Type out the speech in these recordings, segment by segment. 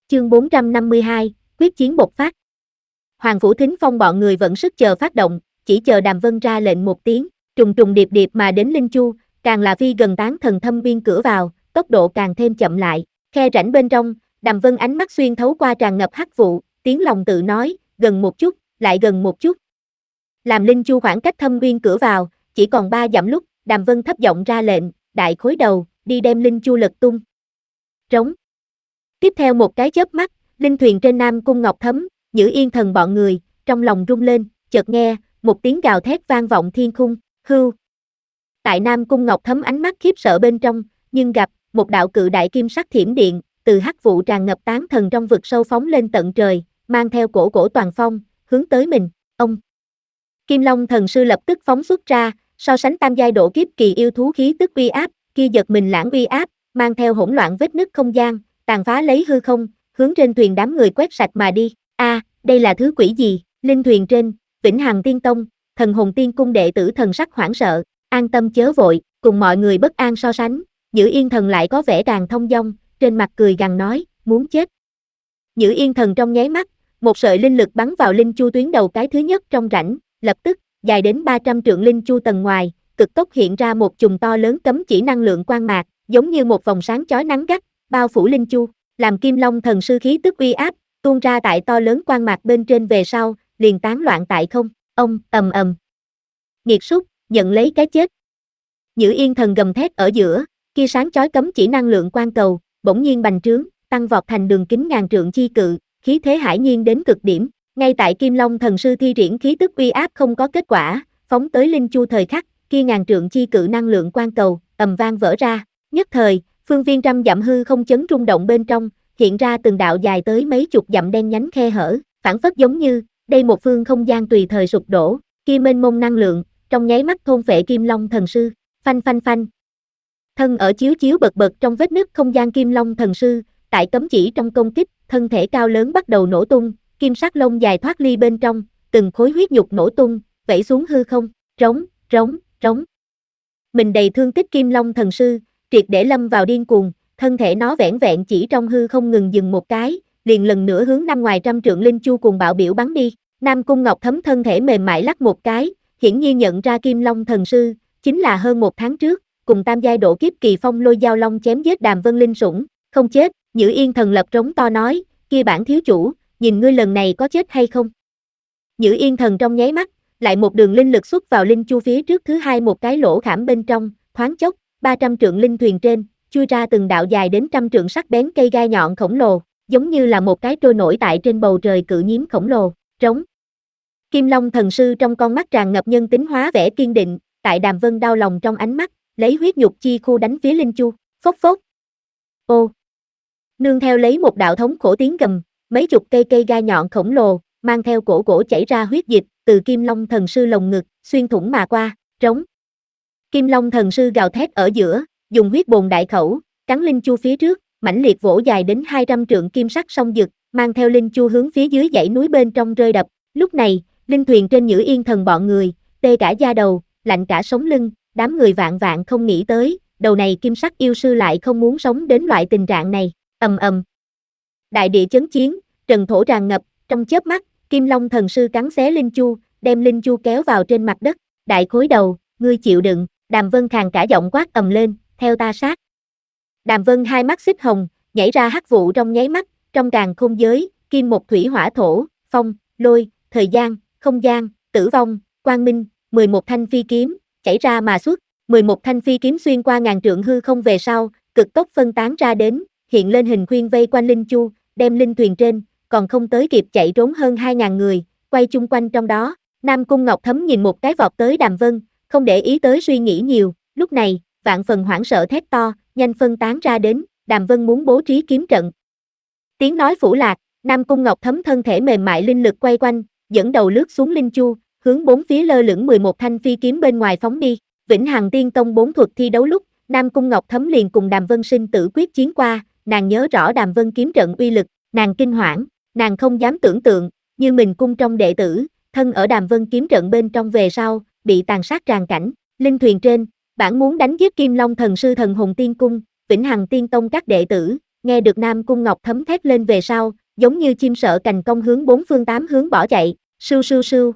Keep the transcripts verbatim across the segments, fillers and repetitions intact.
Chương bốn trăm năm mươi hai, quyết chiến bộc phát. Hoàng Phủ Thính Phong bọn người vẫn sức chờ phát động, chỉ chờ Đàm Vân ra lệnh một tiếng, trùng trùng điệp điệp mà đến Linh Chu, càng là phi gần tán thần thâm viên cửa vào, tốc độ càng thêm chậm lại. Khe rãnh bên trong, Đàm Vân ánh mắt xuyên thấu qua tràn ngập hắc vụ, tiếng lòng tự nói, gần một chút, lại gần một chút. Làm Linh Chu khoảng cách thâm viên cửa vào, chỉ còn ba dặm lúc, Đàm Vân thấp giọng ra lệnh, đại khối đầu, đi đem Linh Chu lật tung. Trống. Tiếp theo một cái chớp mắt, linh thuyền trên Nam Cung Ngọc Thấm, Nhữ Yên Thần bọn người, trong lòng rung lên, chợt nghe, một tiếng gào thét vang vọng thiên khung, hưu. Tại Nam Cung Ngọc Thấm ánh mắt khiếp sợ bên trong, nhưng gặp, một đạo cự đại kim sắc thiểm điện, từ hắc vụ tràn ngập tán thần trong vực sâu phóng lên tận trời, mang theo cổ cổ toàn phong, hướng tới mình, ông. Kim Long thần sư lập tức phóng xuất ra, so sánh tam giai độ kiếp kỳ yêu thú khí tức uy áp, kia giật mình lãng uy áp, mang theo hỗn loạn vết nứt không gian, tàn phá lấy hư không, hướng trên thuyền đám người quét sạch mà đi. A, à, đây là thứ quỷ gì? Linh thuyền trên, Vĩnh Hằng Tiên Tông, Thần Hồn Tiên Cung đệ tử thần sắc hoảng sợ, an tâm chớ vội, cùng mọi người bất an so sánh, Nhữ Yên Thần lại có vẻ càng thông dong, trên mặt cười gằn nói, muốn chết. Nhữ Yên Thần trong nháy mắt, một sợi linh lực bắn vào linh chu tuyến đầu cái thứ nhất trong rãnh, lập tức, dài đến ba trăm trượng linh chu tầng ngoài, cực tốc hiện ra một chùm to lớn cấm chỉ năng lượng quang mạc, giống như một vòng sáng chói nắng gắt, bao phủ linh chu, làm Kim Long thần sư khí tức uy áp, tuôn ra tại to lớn quang mạc bên trên về sau, liền tán loạn tại không, ông, ầm ầm. Nghiệt súc, nhận lấy cái chết. Nhữ Yên Thần gầm thét ở giữa, kia sáng chói cấm chỉ năng lượng quang cầu, bỗng nhiên bành trướng, tăng vọt thành đường kính ngàn trượng chi cự, khí thế hải nhiên đến cực điểm. Ngay tại Kim Long thần sư thi triển khí tức uy áp không có kết quả, phóng tới linh chu thời khắc, kia ngàn trượng chi cự năng lượng quang cầu, ầm vang vỡ ra, nhất thời, phương viên trăm dặm hư không chấn rung động bên trong, hiện ra từng đạo dài tới mấy chục dặm đen nhánh khe hở, phản phất giống như, đây một phương không gian tùy thời sụp đổ, kia mênh mông năng lượng, trong nháy mắt thôn phệ Kim Long thần sư, phanh phanh phanh. Thân ở chiếu chiếu bật bật trong vết nứt không gian Kim Long thần sư, tại cấm chỉ trong công kích, thân thể cao lớn bắt đầu nổ tung, kim sắc lông dài thoát ly bên trong, từng khối huyết nhục nổ tung, vẩy xuống hư không, rống, rống, rống. Mình đầy thương tích Kim Long thần sư, triệt để lâm vào điên cuồng, thân thể nó vẻn vẹn chỉ trong hư không ngừng dừng một cái, liền lần nữa hướng năm ngoài trăm trượng linh chu cuồng bạo biểu bắn đi. Nam Cung Ngọc Thấm thân thể mềm mại lắc một cái, hiển nhiên nhận ra Kim Long thần sư, chính là hơn một tháng trước, cùng tam giai độ kiếp kỳ phong lôi giao long chém giết Đàm Vân Linh sủng, không chết. Nhữ Yên Thần lập trống to nói, kia bản thiếu chủ, nhìn ngươi lần này có chết hay không? Nhữ Yên Thần trong nháy mắt, lại một đường linh lực xuất vào linh chu phía trước thứ hai một cái lỗ khảm bên trong, thoáng chốc, ba trăm trượng linh thuyền trên, chui ra từng đạo dài đến trăm trượng sắc bén cây gai nhọn khổng lồ, giống như là một cái trôi nổi tại trên bầu trời cự nhiếm khổng lồ, trống. Kim Long thần sư trong con mắt tràn ngập nhân tính hóa vẻ kiên định, tại Đàm Vân đau lòng trong ánh mắt, lấy huyết nhục chi khu đánh phía linh chu, phốc phốc. Ô. Nương theo lấy một đạo thống khổ tiếng gầm, mấy chục cây cây gai nhọn khổng lồ, mang theo cổ cổ chảy ra huyết dịch, từ Kim Long thần sư lồng ngực, xuyên thủng mà qua, trống. Kim Long thần sư gào thét ở giữa, dùng huyết bồn đại khẩu, cắn linh chu phía trước, mãnh liệt vỗ dài đến hai trăm trượng kim sắc song dực, mang theo linh chu hướng phía dưới dãy núi bên trong rơi đập. Lúc này, linh thuyền trên Nhữ Yên Thần bọn người, tê cả da đầu, lạnh cả sống lưng, đám người vạn vạn không nghĩ tới, đầu này kim sắc yêu sư lại không muốn sống đến loại tình trạng này. Ầm ầm. Đại địa chấn chiến, trần thổ tràn ngập, trong chớp mắt, Kim Long thần sư cắn xé linh chu, đem linh chu kéo vào trên mặt đất. Đại khối đầu, ngươi chịu đựng. Đàm Vân khàn cả giọng quát ầm lên, theo ta sát. Đàm Vân hai mắt xích hồng, nhảy ra hắc vụ trong nháy mắt, trong càn khôn giới, kim một thủy hỏa thổ, phong, lôi, thời gian, không gian, tử vong, quang minh, mười một thanh phi kiếm, chảy ra mà xuất, mười một thanh phi kiếm xuyên qua ngàn trượng hư không về sau, cực tốc phân tán ra đến, hiện lên hình khuyên vây quanh linh chu, đem linh thuyền trên, còn không tới kịp chạy trốn hơn hai ngàn người, quay chung quanh trong đó. Nam Cung Ngọc Thấm nhìn một cái vọt tới Đàm Vân, không để ý tới suy nghĩ nhiều, lúc này, vạn phần hoảng sợ thét to, nhanh phân tán ra đến, Đàm Vân muốn bố trí kiếm trận. Tiếng nói phủ lạc, Nam Cung Ngọc Thấm thân thể mềm mại linh lực quay quanh, dẫn đầu lướt xuống linh chu, hướng bốn phía lơ lửng mười một thanh phi kiếm bên ngoài phóng đi. Vĩnh Hằng Tiên Tông bốn thuật thi đấu lúc, Nam Cung Ngọc Thấm liền cùng Đàm Vân sinh tử quyết chiến qua, nàng nhớ rõ Đàm Vân kiếm trận uy lực, nàng kinh hoảng, nàng không dám tưởng tượng, như mình cung trong đệ tử, thân ở Đàm Vân kiếm trận bên trong về sau, bị tàn sát tràn cảnh. Linh thuyền trên, bản muốn đánh giết Kim Long thần sư Thần Hồn Tiên Cung, Vĩnh Hằng Tiên Tông các đệ tử, nghe được Nam Cung Ngọc Thấm thét lên về sau, giống như chim sợ cành cong hướng bốn phương tám hướng bỏ chạy, sưu sưu sưu.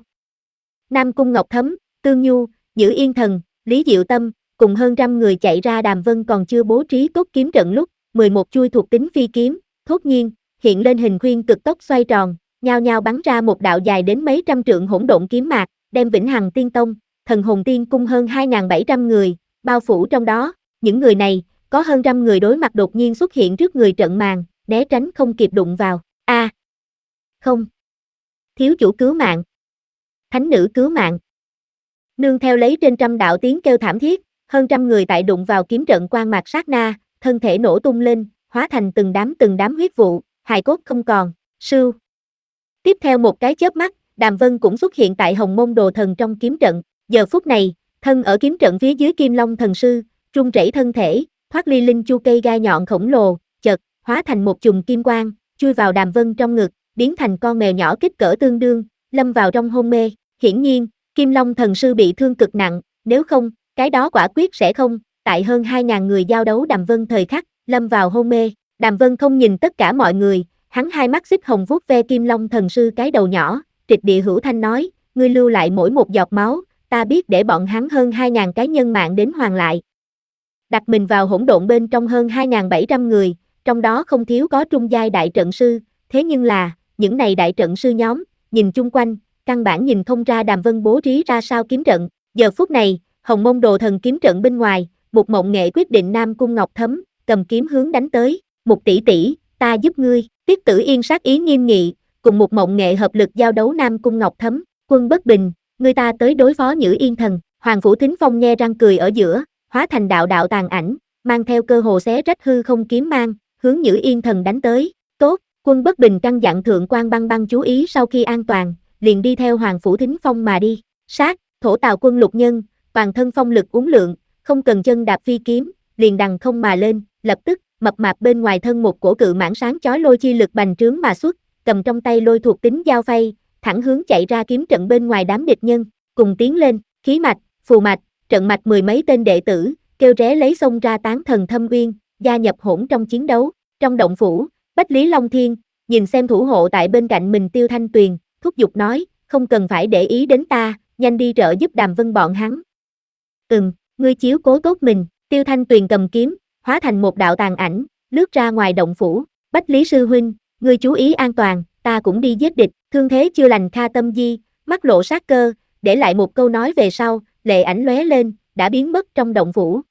Nam Cung Ngọc Thấm, Tương Nhu, Nhữ Yên Thần, Lý Diệu Tâm, cùng hơn trăm người chạy ra Đàm Vân còn chưa bố trí tốt kiếm trận lúc, mười một chuôi thuộc tính phi kiếm, thốt nhiên, hiện lên hình khuyên cực tốc xoay tròn, nhao nhao bắn ra một đạo dài đến mấy trăm trượng hỗn độn kiếm mạc, đem Vĩnh Hằng Tiên Tông, Thần Hồn Tiên Cung hơn hai nghìn bảy trăm người, bao phủ trong đó, những người này, có hơn trăm người đối mặt đột nhiên xuất hiện trước người trận màn, né tránh không kịp đụng vào, a à, không, thiếu chủ cứu mạng, thánh nữ cứu mạng. Nương theo lấy trên trăm đạo tiếng kêu thảm thiết, hơn trăm người tại đụng vào kiếm trận quang mạc sát na, thân thể nổ tung lên, hóa thành từng đám từng đám huyết vụ, hài cốt không còn, sưu. Tiếp theo một cái chớp mắt, Đàm Vân cũng xuất hiện tại Hồng Môn Đồ Thần trong kiếm trận, giờ phút này, thân ở kiếm trận phía dưới Kim Long Thần Sư, run rẩy thân thể, thoát ly linh chu cây gai nhọn khổng lồ, chợt, hóa thành một chùm kim quang, chui vào Đàm Vân trong ngực, biến thành con mèo nhỏ kích cỡ tương đương, lâm vào trong hôn mê, hiển nhiên, Kim Long Thần Sư bị thương cực nặng, nếu không, cái đó quả quyết sẽ không, tại hơn hai nghìn người giao đấu Đàm Vân thời khắc, lâm vào hôn mê, Đàm Vân không nhìn tất cả mọi người, hắn hai mắt xích hồng vuốt ve Kim Long Thần Sư cái đầu nhỏ, trịch địa hữu thanh nói, ngươi lưu lại mỗi một giọt máu, ta biết để bọn hắn hơn hai nghìn cái nhân mạng đến hoàn lại. Đặt mình vào hỗn độn bên trong hơn hai nghìn bảy trăm người, trong đó không thiếu có trung giai đại trận sư, thế nhưng là, những này đại trận sư nhóm, nhìn chung quanh, căn bản nhìn không ra Đàm Vân bố trí ra sao kiếm trận, giờ phút này, Hồng Môn Đồ Thần kiếm trận bên ngoài, một Mộng Nghệ quyết định Nam Cung Ngọc Thấm, cầm kiếm hướng đánh tới, một tỷ tỷ, ta giúp ngươi, Tiết Tử Yên sát ý nghiêm nghị, cùng một Mộng Nghệ hợp lực giao đấu Nam Cung Ngọc Thấm, Quân Bất Bình, ngươi ta tới đối phó Nhữ Yên Thần, Hoàng Phủ Thính Phong nhe răng cười ở giữa, hóa thành đạo đạo tàn ảnh, mang theo cơ hồ xé rách hư không kiếm mang, hướng Nhữ Yên Thần đánh tới, tốt, Quân Bất Bình căn dặn Thượng quan Băng Băng chú ý sau khi an toàn, liền đi theo Hoàng Phủ Thính Phong mà đi, sát, thổ tào quân lục nhân, toàn thân phong lực uốn lượn, không cần chân đạp phi kiếm, liền đằng không mà lên, lập tức, mập mạp bên ngoài thân một cổ cự mãng sáng chói lôi chi lực bành trướng mà xuất, cầm trong tay lôi thuộc tính dao phay, thẳng hướng chạy ra kiếm trận bên ngoài đám địch nhân, cùng tiến lên, khí mạch, phù mạch, trận mạch mười mấy tên đệ tử, kêu ré lấy xông ra tán thần thâm uyên, gia nhập hỗn trong chiến đấu, trong động phủ, Bách Lý Long Thiên, nhìn xem thủ hộ tại bên cạnh mình Tiêu Thanh Tuyền, thúc giục nói, không cần phải để ý đến ta, nhanh đi trợ giúp Đàm Vân bọn hắn. Ừm, ngươi chiếu cố tốt mình, Tiêu Thanh Tuyền cầm kiếm, hóa thành một đạo tàn ảnh, lướt ra ngoài động phủ, Bách Lý Sư Huynh, ngươi chú ý an toàn, ta cũng đi giết địch, thương thế chưa lành Kha Tâm Di, mắt lộ sát cơ, để lại một câu nói về sau, lệ ảnh lóe lên, đã biến mất trong động phủ.